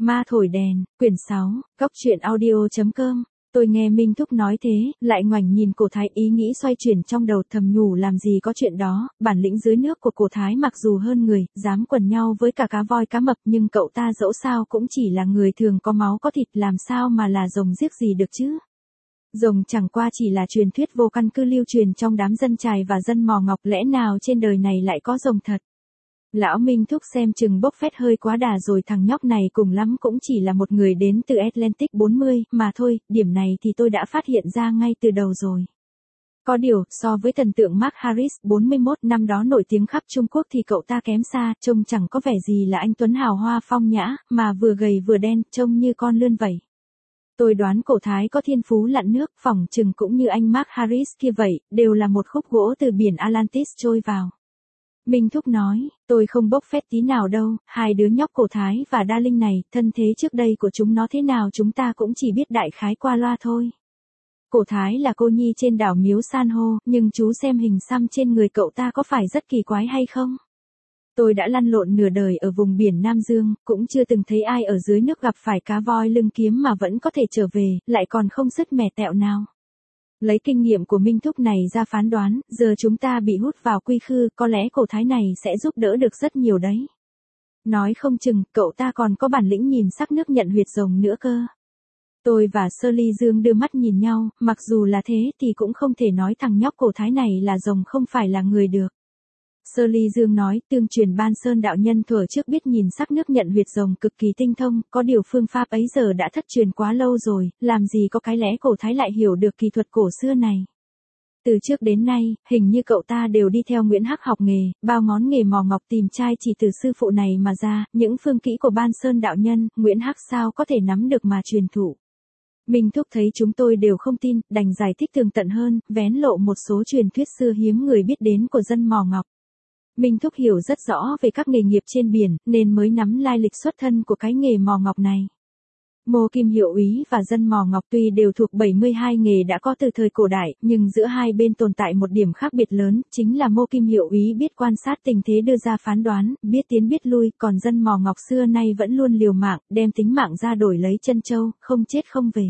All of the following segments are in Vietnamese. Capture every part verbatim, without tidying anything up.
Ma thổi đèn, quyển sáu, góc truyện audio.com. Tôi nghe Minh Thúc nói thế, lại ngoảnh nhìn cổ thái, ý nghĩ xoay chuyển trong đầu, thầm nhủ làm gì có chuyện đó, bản lĩnh dưới nước của cổ thái mặc dù hơn người, dám quần nhau với cả cá voi cá mập, nhưng cậu ta dẫu sao cũng chỉ là người thường có máu có thịt, làm sao mà là rồng giết gì được chứ. Rồng chẳng qua chỉ là truyền thuyết vô căn cứ lưu truyền trong đám dân chài và dân mò ngọc, lẽ nào trên đời này lại có rồng thật. Lão Minh Thúc xem chừng bốc phét hơi quá đà rồi, thằng nhóc này cùng lắm cũng chỉ là một người đến từ Atlantic bốn mươi, mà thôi, điểm này thì tôi đã phát hiện ra ngay từ đầu rồi. Có điều, so với thần tượng Mark Harris, bốn mươi mốt, năm đó nổi tiếng khắp Trung Quốc thì cậu ta kém xa, trông chẳng có vẻ gì là anh tuấn hào hoa phong nhã, mà vừa gầy vừa đen, trông như con lươn vậy. Tôi đoán cổ thái có thiên phú lặn nước, phỏng chừng cũng như anh Mark Harris kia vậy, đều là một khúc gỗ từ biển Atlantis trôi vào. Minh Thúc nói, tôi không bốc phét tí nào đâu, hai đứa nhóc cổ thái và Đa Linh này, thân thế trước đây của chúng nó thế nào chúng ta cũng chỉ biết đại khái qua loa thôi. Cổ thái là cô nhi trên đảo Miếu San hô, nhưng chú xem hình xăm trên người cậu ta có phải rất kỳ quái hay không? Tôi đã lăn lộn nửa đời ở vùng biển Nam Dương, cũng chưa từng thấy ai ở dưới nước gặp phải cá voi lưng kiếm mà vẫn có thể trở về, lại còn không sứt mẻ tẹo nào. Lấy kinh nghiệm của Minh Thúc này ra phán đoán, giờ chúng ta bị hút vào quy khư, có lẽ cổ thái này sẽ giúp đỡ được rất nhiều đấy. Nói không chừng, cậu ta còn có bản lĩnh nhìn sắc nước nhận huyệt rồng nữa cơ. Tôi và Sơ Ly Dương đưa mắt nhìn nhau, mặc dù là thế thì cũng không thể nói thằng nhóc cổ thái này là rồng không phải là người được. Sơ Ly Dương nói, tương truyền Ban Sơn đạo nhân thuở trước biết nhìn sắc nước nhận huyệt rồng cực kỳ tinh thông, có điều phương pháp ấy giờ đã thất truyền quá lâu rồi, làm gì có cái lẽ cổ thái lại hiểu được kỳ thuật cổ xưa này. Từ trước đến nay, hình như cậu ta đều đi theo Nguyễn Hắc học nghề, bao ngón nghề mò ngọc tìm trai chỉ từ sư phụ này mà ra, những phương kỹ của Ban Sơn đạo nhân, Nguyễn Hắc sao có thể nắm được mà truyền thụ. Minh Thúc thấy chúng tôi đều không tin, đành giải thích tường tận hơn, vén lộ một số truyền thuyết xưa hiếm người biết đến của dân mò ngọc. Minh Thúc hiểu rất rõ về các nghề nghiệp trên biển, nên mới nắm lai lịch xuất thân của cái nghề mò ngọc này. Mô Kim Hiệu Úy và dân mò ngọc tuy đều thuộc bảy mươi hai nghề đã có từ thời cổ đại, nhưng giữa hai bên tồn tại một điểm khác biệt lớn, chính là Mô Kim Hiệu Úy biết quan sát tình thế đưa ra phán đoán, biết tiến biết lui, còn dân mò ngọc xưa nay vẫn luôn liều mạng, đem tính mạng ra đổi lấy chân châu, không chết không về.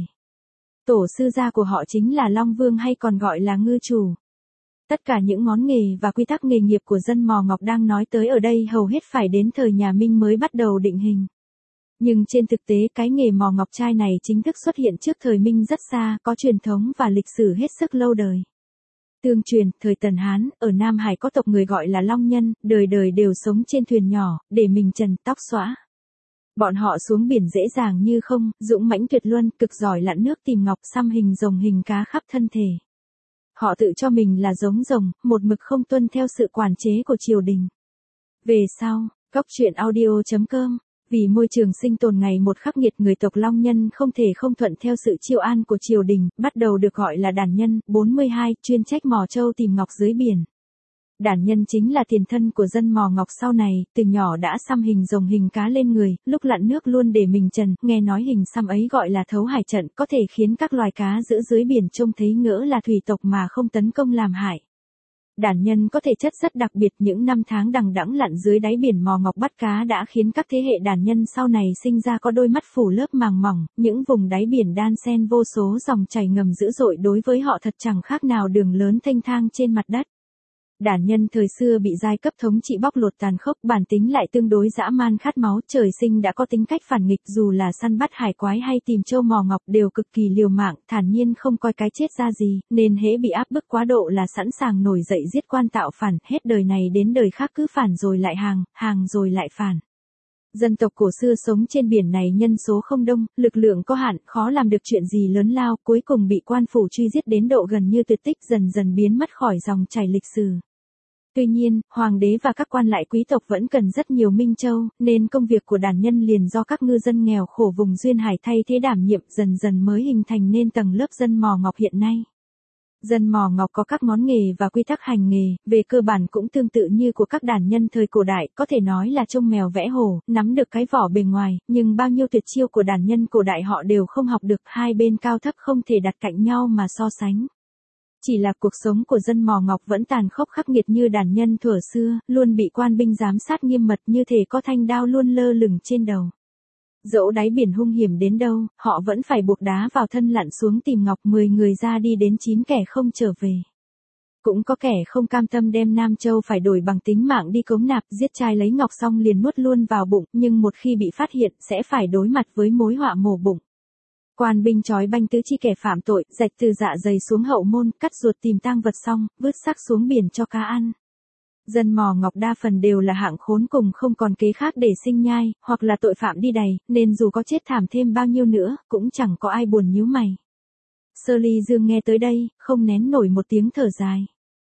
Tổ sư gia của họ chính là Long Vương hay còn gọi là ngư chủ. Tất cả những ngón nghề và quy tắc nghề nghiệp của dân mò ngọc đang nói tới ở đây hầu hết phải đến thời nhà Minh mới bắt đầu định hình. Nhưng trên thực tế cái nghề mò ngọc trai này chính thức xuất hiện trước thời Minh rất xa, có truyền thống và lịch sử hết sức lâu đời. Tương truyền, thời Tần Hán, ở Nam Hải có tộc người gọi là Long Nhân, đời đời đều sống trên thuyền nhỏ, để mình trần, tóc xõa. Bọn họ xuống biển dễ dàng như không, dũng mãnh tuyệt luân, cực giỏi lặn nước tìm ngọc, xăm hình rồng hình cá khắp thân thể. Họ tự cho mình là giống rồng, một mực không tuân theo sự quản chế của triều đình. Về sau, góc truyện audio.com, vì môi trường sinh tồn ngày một khắc nghiệt, người tộc Long Nhân không thể không thuận theo sự chiêu an của triều đình, bắt đầu được gọi là đàn nhân, bốn mươi hai, chuyên trách mò trâu tìm ngọc dưới biển. Đàn nhân chính là tiền thân của dân mò ngọc sau này, từ nhỏ đã xăm hình rồng hình cá lên người, lúc lặn nước luôn để mình trần, nghe nói hình xăm ấy gọi là thấu hải trận, có thể khiến các loài cá giữ dưới biển trông thấy ngỡ là thủy tộc mà không tấn công làm hại. Đàn nhân có thể chất rất đặc biệt, những năm tháng đằng đẵng lặn dưới đáy biển mò ngọc bắt cá đã khiến các thế hệ đàn nhân sau này sinh ra có đôi mắt phủ lớp màng mỏng, những vùng đáy biển đan xen vô số dòng chảy ngầm dữ dội, đối với họ thật chẳng khác nào đường lớn thênh thang trên mặt đất. Đàn nhân thời xưa bị giai cấp thống trị bóc lột tàn khốc, bản tính lại tương đối dã man khát máu, trời sinh đã có tính cách phản nghịch, dù là săn bắt hải quái hay tìm châu mò ngọc đều cực kỳ liều mạng, thản nhiên không coi cái chết ra gì, nên hễ bị áp bức quá độ là sẵn sàng nổi dậy giết quan tạo phản, hết đời này đến đời khác cứ phản rồi lại hàng, hàng rồi lại phản. Dân tộc cổ xưa sống trên biển này nhân số không đông, lực lượng có hạn, khó làm được chuyện gì lớn lao, cuối cùng bị quan phủ truy giết đến độ gần như tuyệt tích, dần dần biến mất khỏi dòng chảy lịch sử. Tuy nhiên, hoàng đế và các quan lại quý tộc vẫn cần rất nhiều minh châu, nên công việc của đàn nhân liền do các ngư dân nghèo khổ vùng duyên hải thay thế đảm nhiệm, dần dần mới hình thành nên tầng lớp dân mò ngọc hiện nay. Dân mò ngọc có các ngón nghề và quy tắc hành nghề, về cơ bản cũng tương tự như của các đàn nhân thời cổ đại, có thể nói là trông mèo vẽ hổ, nắm được cái vỏ bề ngoài, nhưng bao nhiêu tuyệt chiêu của đàn nhân cổ đại họ đều không học được, hai bên cao thấp không thể đặt cạnh nhau mà so sánh. Chỉ là cuộc sống của dân mò ngọc vẫn tàn khốc khắc nghiệt như đàn nhân thuở xưa, luôn bị quan binh giám sát nghiêm mật, như thể có thanh đao luôn lơ lửng trên đầu. Dẫu đáy biển hung hiểm đến đâu, họ vẫn phải buộc đá vào thân lặn xuống tìm ngọc, mười người ra đi đến chín kẻ không trở về. Cũng có kẻ không cam tâm đem Nam Châu phải đổi bằng tính mạng đi cống nạp, giết trai lấy ngọc xong liền nuốt luôn vào bụng, nhưng một khi bị phát hiện sẽ phải đối mặt với mối họa mổ bụng. Quan binh trói banh tứ chi kẻ phạm tội, rạch từ dạ dày xuống hậu môn, cắt ruột tìm tang vật xong, vứt xác xuống biển cho cá ăn. Dân mò ngọc đa phần đều là hạng khốn cùng không còn kế khác để sinh nhai, hoặc là tội phạm đi đày, nên dù có chết thảm thêm bao nhiêu nữa, cũng chẳng có ai buồn nhíu mày. Sơ Ly Dương nghe tới đây, không nén nổi một tiếng thở dài.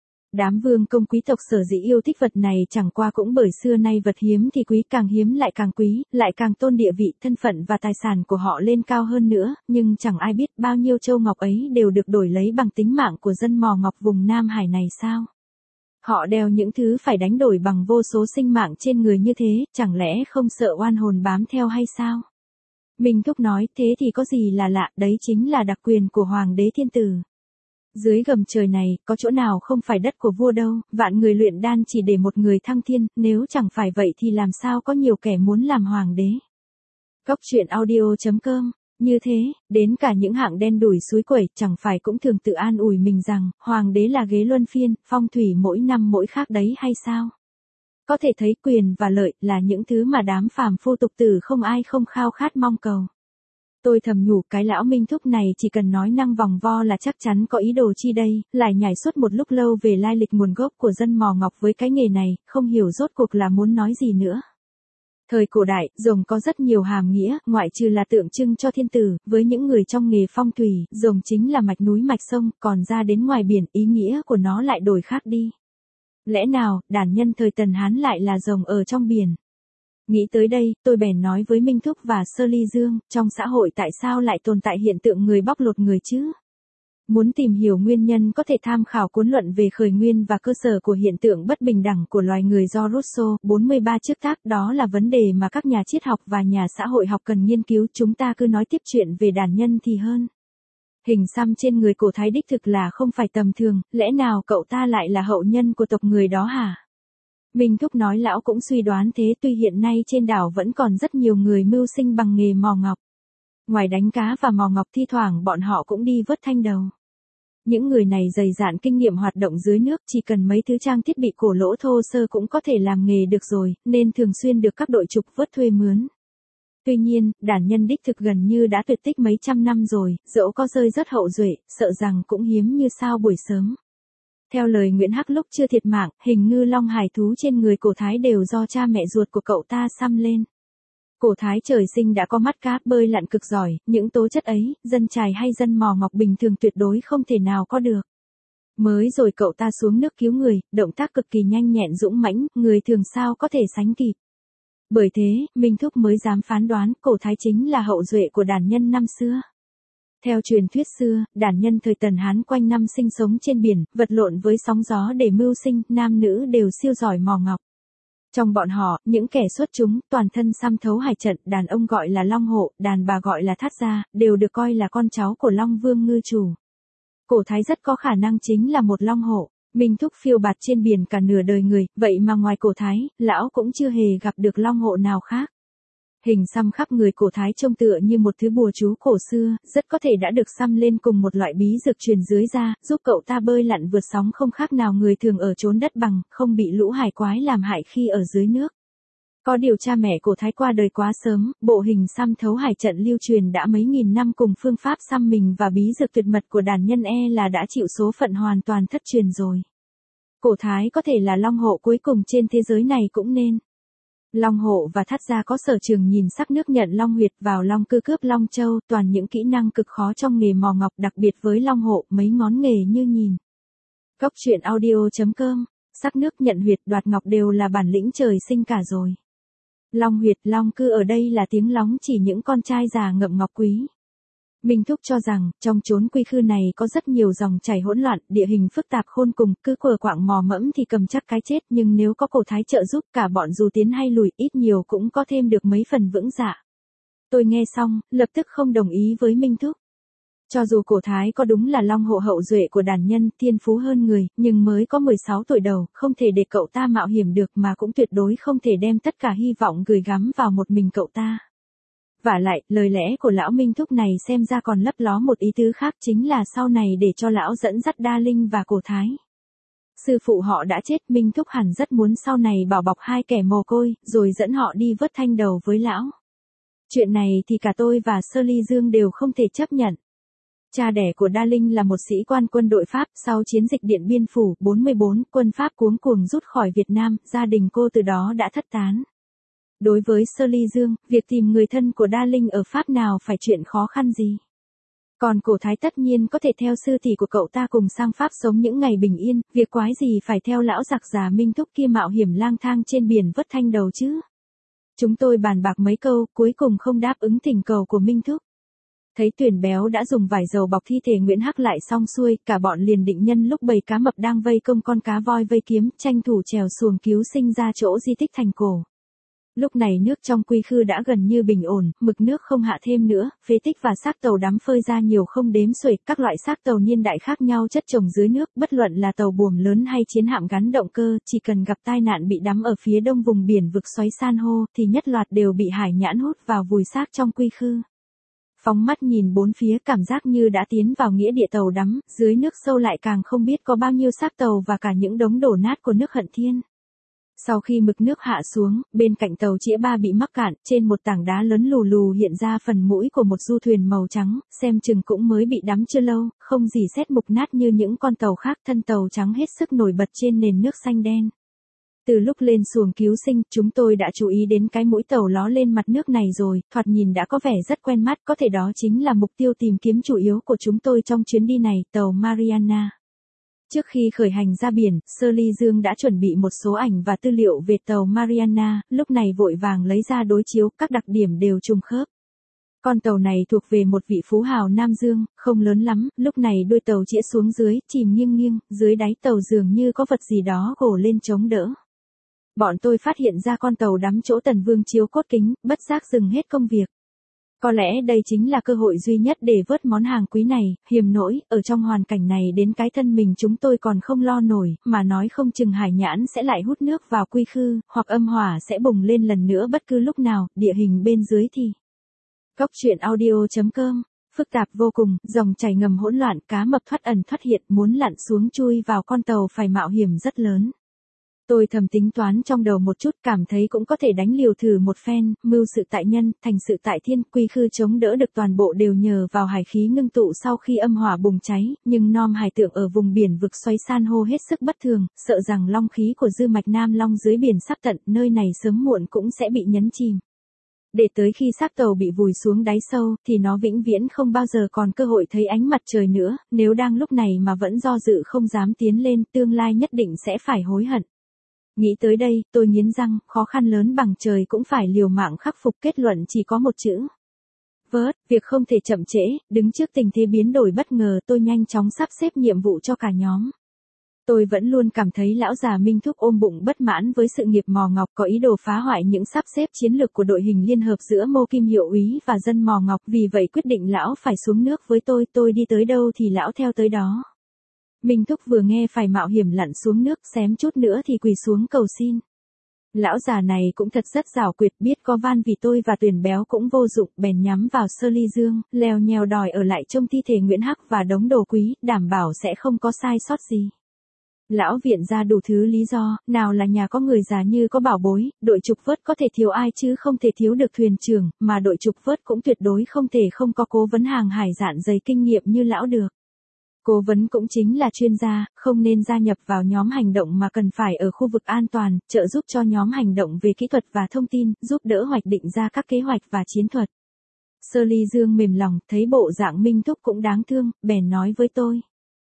Đám vương công quý tộc sở dĩ yêu thích vật này chẳng qua cũng bởi xưa nay vật hiếm thì quý, càng hiếm lại càng quý, lại càng tôn địa vị, thân phận và tài sản của họ lên cao hơn nữa, nhưng chẳng ai biết bao nhiêu châu ngọc ấy đều được đổi lấy bằng tính mạng của dân mò ngọc vùng Nam Hải này sao? Họ đeo những thứ phải đánh đổi bằng vô số sinh mạng trên người như thế, chẳng lẽ không sợ oan hồn bám theo hay sao? Minh Thúc nói, thế thì có gì là lạ, đấy chính là đặc quyền của Hoàng đế Thiên Tử. Dưới gầm trời này, có chỗ nào không phải đất của vua đâu, vạn người luyện đan chỉ để một người thăng thiên, nếu chẳng phải vậy thì làm sao có nhiều kẻ muốn làm hoàng đế. Góc truyện audio chấm com. Như thế, đến cả những hạng đen đủi suối quẩy, chẳng phải cũng thường tự an ủi mình rằng, hoàng đế là ghế luân phiên, phong thủy mỗi năm mỗi khác đấy hay sao? Có thể thấy quyền và lợi là những thứ mà đám phàm phu tục tử không ai không khao khát mong cầu. Tôi thầm nhủ cái lão Minh Thúc này chỉ cần nói năng vòng vo là chắc chắn có ý đồ chi đây, lại nhảy suốt một lúc lâu về lai lịch nguồn gốc của dân mò ngọc với cái nghề này, không hiểu rốt cuộc là muốn nói gì nữa. Thời cổ đại, rồng có rất nhiều hàm nghĩa, ngoại trừ là tượng trưng cho thiên tử, với những người trong nghề phong thủy, rồng chính là mạch núi mạch sông, còn ra đến ngoài biển, ý nghĩa của nó lại đổi khác đi. Lẽ nào, đàn nhân thời Tần Hán lại là rồng ở trong biển? Nghĩ tới đây, tôi bèn nói với Minh Thúc và Sơ Ly Dương, trong xã hội tại sao lại tồn tại hiện tượng người bóc lột người chứ? Muốn tìm hiểu nguyên nhân có thể tham khảo cuốn luận về khởi nguyên và cơ sở của hiện tượng bất bình đẳng của loài người do Rousseau, bốn mươi ba trước tác, đó là vấn đề mà các nhà triết học và nhà xã hội học cần nghiên cứu, chúng ta cứ nói tiếp chuyện về đàn nhân thì hơn. Hình xăm trên người cổ thái đích thực là không phải tầm thường, lẽ nào cậu ta lại là hậu nhân của tộc người đó hả? Minh Thúc nói lão cũng suy đoán thế, tuy hiện nay trên đảo vẫn còn rất nhiều người mưu sinh bằng nghề mò ngọc. Ngoài đánh cá và mò ngọc thi thoảng bọn họ cũng đi vớt thanh đầu. Những người này dày dạn kinh nghiệm hoạt động dưới nước, chỉ cần mấy thứ trang thiết bị cổ lỗ thô sơ cũng có thể làm nghề được rồi, nên thường xuyên được các đội trục vớt thuê mướn. Tuy nhiên, đàn nhân đích thực gần như đã tuyệt tích mấy trăm năm rồi, dẫu có rơi rất hậu duệ, sợ rằng cũng hiếm như sao buổi sớm. Theo lời Nguyễn Hắc lúc chưa thiệt mạng, hình ngư long hải thú trên người cổ thái đều do cha mẹ ruột của cậu ta xăm lên. Cổ thái trời sinh đã có mắt cá, bơi lặn cực giỏi, những tố chất ấy, dân chài hay dân mò ngọc bình thường tuyệt đối không thể nào có được. Mới rồi cậu ta xuống nước cứu người, động tác cực kỳ nhanh nhẹn dũng mãnh, người thường sao có thể sánh kịp. Bởi thế, Minh Thúc mới dám phán đoán cổ thái chính là hậu duệ của đàn nhân năm xưa. Theo truyền thuyết xưa, đàn nhân thời Tần Hán quanh năm sinh sống trên biển, vật lộn với sóng gió để mưu sinh, nam nữ đều siêu giỏi mò ngọc. Trong bọn họ, những kẻ xuất chúng, toàn thân xăm thấu hải trận, đàn ông gọi là Long Hộ, đàn bà gọi là Thát Gia, đều được coi là con cháu của Long Vương ngư chủ. Cổ thái rất có khả năng chính là một Long Hộ. Minh Thúc phiêu bạt trên biển cả nửa đời người, vậy mà ngoài cổ thái, lão cũng chưa hề gặp được Long Hộ nào khác. Hình xăm khắp người cổ thái trông tựa như một thứ bùa chú cổ xưa, rất có thể đã được xăm lên cùng một loại bí dược truyền dưới da, giúp cậu ta bơi lặn vượt sóng không khác nào người thường ở chốn đất bằng, không bị lũ hải quái làm hại khi ở dưới nước. Có điều cha mẹ cổ thái qua đời quá sớm, bộ hình xăm thấu hải trận lưu truyền đã mấy nghìn năm cùng phương pháp xăm mình và bí dược tuyệt mật của đàn nhân e là đã chịu số phận hoàn toàn thất truyền rồi. Cổ thái có thể là Long Hộ cuối cùng trên thế giới này cũng nên. Long Hộ và Thát Gia có sở trường nhìn sắc nước, nhận long huyệt, vào long cư, cướp long châu, toàn những kỹ năng cực khó trong nghề mò ngọc, đặc biệt với Long Hộ, mấy ngón nghề như nhìn. Góc truyện audio chấm com, sắc nước, nhận huyệt, đoạt ngọc đều là bản lĩnh trời sinh cả rồi. Long huyệt, long cư ở đây là tiếng lóng chỉ những con trai già ngậm ngọc quý. Minh Thúc cho rằng, trong chốn quy khư này có rất nhiều dòng chảy hỗn loạn, địa hình phức tạp khôn cùng, cứ quờ quạng mò mẫm thì cầm chắc cái chết, nhưng nếu có cổ thái trợ giúp, cả bọn dù tiến hay lùi, ít nhiều cũng có thêm được mấy phần vững dạ. Tôi nghe xong, lập tức không đồng ý với Minh Thúc. Cho dù cổ thái có đúng là Long Hộ hậu duệ của đàn nhân, thiên phú hơn người, nhưng mới có mười sáu tuổi đầu, không thể để cậu ta mạo hiểm được, mà cũng tuyệt đối không thể đem tất cả hy vọng gửi gắm vào một mình cậu ta. Vả lại, lời lẽ của lão Minh Thúc này xem ra còn lấp ló một ý tứ khác, chính là sau này để cho lão dẫn dắt Đa Linh và Cổ Thái. Sư phụ họ đã chết, Minh Thúc hẳn rất muốn sau này bảo bọc hai kẻ mồ côi, rồi dẫn họ đi vớt thanh đầu với lão. Chuyện này thì cả tôi và Sơ Ly Dương đều không thể chấp nhận. Cha đẻ của Đa Linh là một sĩ quan quân đội Pháp, sau chiến dịch Điện Biên Phủ, bốn mươi bốn, quân Pháp cuống cuồng rút khỏi Việt Nam, gia đình cô từ đó đã thất tán. Đối với Sơ Ly Dương, việc tìm người thân của Đa Linh ở Pháp nào phải chuyện khó khăn gì. Còn Cổ Thái tất nhiên có thể theo sư tỷ của cậu ta cùng sang Pháp sống những ngày bình yên, việc quái gì phải theo lão giặc già Minh Thúc kia mạo hiểm lang thang trên biển vớt thanh đầu chứ. Chúng tôi bàn bạc mấy câu, cuối cùng không đáp ứng thỉnh cầu của Minh Thúc. Thấy Tuyền Béo đã dùng vải dầu bọc thi thể Nguyễn Hắc lại xong xuôi, cả bọn liền định nhân lúc bầy cá mập đang vây công con cá voi vây kiếm, tranh thủ trèo xuồng cứu sinh ra chỗ di tích thành cổ. Lúc này nước trong quy khư đã gần như bình ổn, mực nước không hạ thêm nữa, phế tích và xác tàu đắm phơi ra nhiều không đếm xuể, các loại xác tàu niên đại khác nhau chất chồng dưới nước, bất luận là tàu buồm lớn hay chiến hạm gắn động cơ, chỉ cần gặp tai nạn bị đắm ở phía đông vùng biển vực xoáy san hô, thì nhất loạt đều bị hải nhãn hút vào vùi xác trong quy khư. Phóng mắt nhìn bốn phía, cảm giác như đã tiến vào nghĩa địa tàu đắm, dưới nước sâu lại càng không biết có bao nhiêu xác tàu và cả những đống đổ nát của nước Hận Thiên. Sau khi mực nước hạ xuống, bên cạnh tàu Chĩa Ba bị mắc cạn, trên một tảng đá lớn lù lù hiện ra phần mũi của một du thuyền màu trắng, xem chừng cũng mới bị đắm chưa lâu, không gì sét mục nát như những con tàu khác, thân tàu trắng hết sức nổi bật trên nền nước xanh đen. Từ lúc lên xuồng cứu sinh, chúng tôi đã chú ý đến cái mũi tàu ló lên mặt nước này rồi, thoạt nhìn đã có vẻ rất quen mắt, có thể đó chính là mục tiêu tìm kiếm chủ yếu của chúng tôi trong chuyến đi này, tàu Mariana. Trước khi khởi hành ra biển, Sơ Ly Dương đã chuẩn bị một số ảnh và tư liệu về tàu Mariana, lúc này vội vàng lấy ra đối chiếu, các đặc điểm đều trùng khớp. Con tàu này thuộc về một vị phú hào Nam Dương, không lớn lắm, lúc này đuôi tàu chĩa xuống dưới, chìm nghiêng nghiêng, dưới đáy tàu dường như có vật gì đó gồ lên chống đỡ. Bọn tôi phát hiện ra con tàu đắm chỗ Tần Vương chiếu cốt kính, bất giác dừng hết công việc. Có lẽ đây chính là cơ hội duy nhất để vớt món hàng quý này, hiềm nỗi, ở trong hoàn cảnh này đến cái thân mình chúng tôi còn không lo nổi, mà nói không chừng hải nhãn sẽ lại hút nước vào quy khư, hoặc âm hỏa sẽ bùng lên lần nữa bất cứ lúc nào, địa hình bên dưới thì. Góc truyện audio chấm com, phức tạp vô cùng, dòng chảy ngầm hỗn loạn, cá mập thoát ẩn thoát hiện, muốn lặn xuống chui vào con tàu phải mạo hiểm rất lớn. Tôi thầm tính toán trong đầu một chút, cảm thấy cũng có thể đánh liều thử một phen, mưu sự tại nhân, thành sự tại thiên, quy khư chống đỡ được toàn bộ đều nhờ vào hải khí ngưng tụ sau khi âm hỏa bùng cháy, nhưng nom hải tượng ở vùng biển vực xoáy san hô hết sức bất thường, sợ rằng long khí của dư mạch Nam Long dưới biển sắp tận, nơi này sớm muộn cũng sẽ bị nhấn chìm. Để tới khi xác tàu bị vùi xuống đáy sâu, thì nó vĩnh viễn không bao giờ còn cơ hội thấy ánh mặt trời nữa, nếu đang lúc này mà vẫn do dự không dám tiến lên, tương lai nhất định sẽ phải hối hận. Nghĩ tới đây, tôi nghiến răng, khó khăn lớn bằng trời cũng phải liều mạng khắc phục, kết luận chỉ có một chữ. Vớt, việc không thể chậm trễ, đứng trước tình thế biến đổi bất ngờ tôi nhanh chóng sắp xếp nhiệm vụ cho cả nhóm. Tôi vẫn luôn cảm thấy lão già Minh Thúc ôm bụng bất mãn với sự nghiệp Mò Ngọc, có ý đồ phá hoại những sắp xếp chiến lược của đội hình liên hợp giữa Mô Kim Hiệu úy và dân Mò Ngọc, vì vậy quyết định lão phải xuống nước với tôi, tôi đi tới đâu thì lão theo tới đó. Minh Thúc vừa nghe phải mạo hiểm lặn xuống nước, xém chút nữa thì quỳ xuống cầu xin. Lão già này cũng thật rất giảo quyệt, biết có van vì tôi và Tuyền Béo cũng vô dụng, bèn nhắm vào Sơ Ly Dương, leo nhèo đòi ở lại trông thi thể Nguyễn Hắc và đống đồ quý, đảm bảo sẽ không có sai sót gì. Lão viện ra đủ thứ lý do, nào là nhà có người già như có bảo bối, đội trục vớt có thể thiếu ai chứ không thể thiếu được thuyền trưởng, mà đội trục vớt cũng tuyệt đối không thể không có cố vấn hàng hải dạn dày kinh nghiệm như lão được. Cố vấn cũng chính là chuyên gia, không nên gia nhập vào nhóm hành động mà cần phải ở khu vực an toàn, trợ giúp cho nhóm hành động về kỹ thuật và thông tin, giúp đỡ hoạch định ra các kế hoạch và chiến thuật. Sơ Ly Dương mềm lòng, thấy bộ dạng Minh Thúc cũng đáng thương, bèn nói với tôi.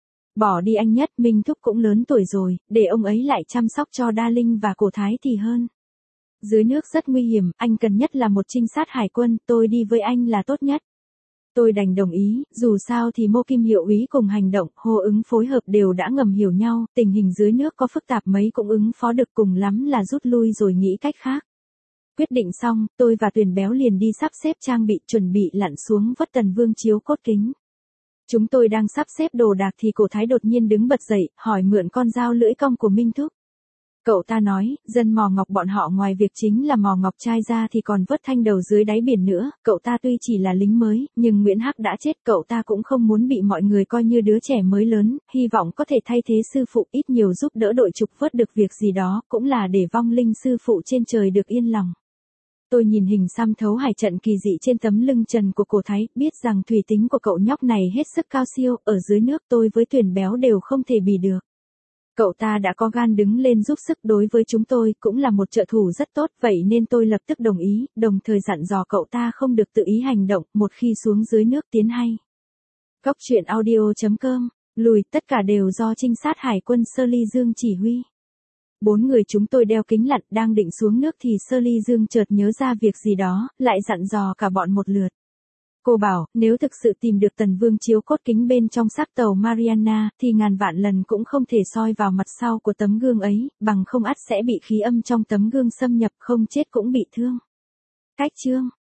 Bỏ đi anh Nhất, Minh Thúc cũng lớn tuổi rồi, để ông ấy lại chăm sóc cho Đa Linh và Cổ Thái thì hơn. Dưới nước rất nguy hiểm, anh cần nhất là một trinh sát hải quân, tôi đi với anh là tốt nhất. Tôi đành đồng ý, dù sao thì Mô Kim Hiệu úy cùng hành động, hô ứng phối hợp đều đã ngầm hiểu nhau, tình hình dưới nước có phức tạp mấy cũng ứng phó được, cùng lắm là rút lui rồi nghĩ cách khác. Quyết định xong, tôi và Tuyền Béo liền đi sắp xếp trang bị, chuẩn bị lặn xuống vớt Tần Vương chiếu cốt kính. Chúng tôi đang sắp xếp đồ đạc thì Cổ Thái đột nhiên đứng bật dậy, hỏi mượn con dao lưỡi cong của Minh Thúc. Cậu ta nói, dân mò ngọc bọn họ ngoài việc chính là mò ngọc trai ra thì còn vớt thanh đầu dưới đáy biển nữa, cậu ta tuy chỉ là lính mới, nhưng Nguyễn Hắc đã chết, cậu ta cũng không muốn bị mọi người coi như đứa trẻ mới lớn, hy vọng có thể thay thế sư phụ ít nhiều giúp đỡ đội trục vớt được việc gì đó, cũng là để vong linh sư phụ trên trời được yên lòng. Tôi nhìn hình xăm thấu hải trận kỳ dị trên tấm lưng trần của cổ Thái, biết rằng thủy tính của cậu nhóc này hết sức cao siêu, ở dưới nước tôi với Tuyền Béo đều không thể bì được. Cậu ta đã có gan đứng lên giúp sức đối với chúng tôi, cũng là một trợ thủ rất tốt, vậy nên tôi lập tức đồng ý, đồng thời dặn dò cậu ta không được tự ý hành động, một khi xuống dưới nước tiến hay. Góc truyện audio chấm com, lùi, tất cả đều do trinh sát hải quân Sơ Ly Dương chỉ huy. Bốn người chúng tôi đeo kính lặn đang định xuống nước thì Sơ Ly Dương chợt nhớ ra việc gì đó, lại dặn dò cả bọn một lượt. Cô bảo, nếu thực sự tìm được Tần Vương chiếu cốt kính bên trong xác tàu Mariana, thì ngàn vạn lần cũng không thể soi vào mặt sau của tấm gương ấy, bằng không ắt sẽ bị khí âm trong tấm gương xâm nhập, không chết cũng bị thương. Cách chương